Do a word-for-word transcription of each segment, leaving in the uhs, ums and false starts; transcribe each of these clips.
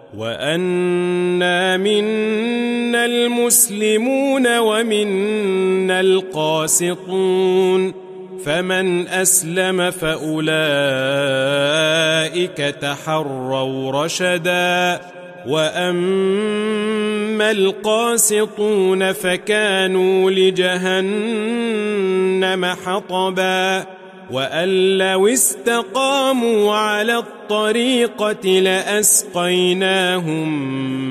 وأنا منا المسلمون ومنا القاسطون، فمن أسلم فأولئك تحروا رشدا، وأما القاسطون فكانوا لجهنم حطبا، وأن لو استقاموا على الطريقة لأسقيناهم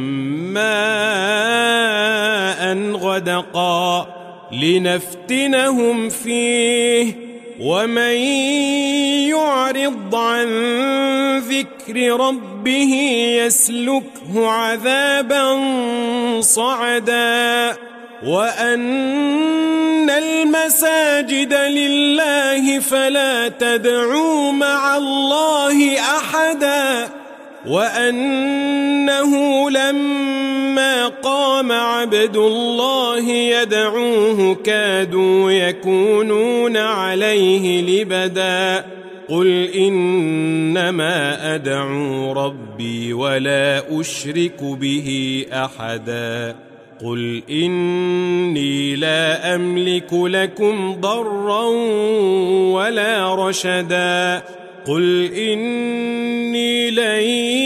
ماء غدقا لنفتنهم فيه، ومن يعرض عن ذكر ربه يسلكه عذابا صعدا. وأن المساجد لله فلا تدعوا مع الله أحدا، وأنه لما قام عبد الله يدعوه كادوا يكونون عليه لبدا. قل إنما أدعو ربي ولا أشرك به أحدا. قل إني لا أملك لكم ضرا ولا رشدا. قل إني لن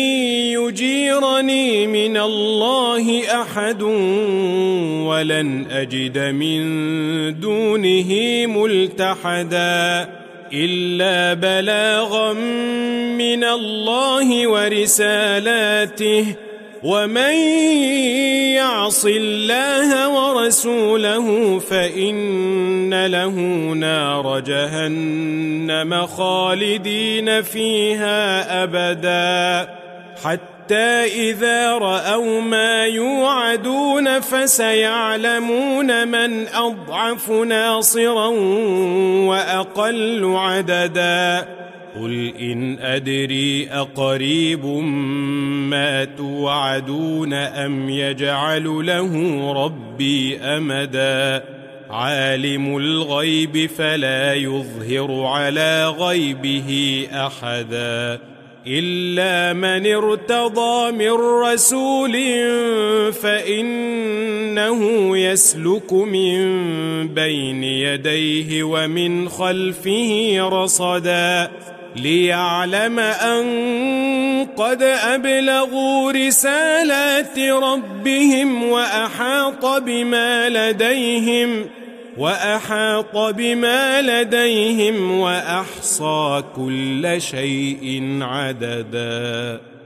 يجيرني من الله أحد ولن أجد من دونه ملتحدا، إلا بلاغا من الله ورسالاته، ومن يعص الله ورسوله فإن له نار جهنم خالدين فيها أبدا. حتى إذا رأوا ما يوعدون فسيعلمون من أضعف ناصرا وأقل عددا. قل إن أدري أقريب ما توعدون أم يجعل له ربي أمدا. عالم الغيب فلا يظهر على غيبه أحدا إلا من ارتضى من رسول فإنه يسلك من بين يديه ومن خلفه رصدا ليعلم أن قد أبلغوا رسالات ربهم وأحاط بما لديهم وأحاط بما لديهم وأحصى كل شيء عددا.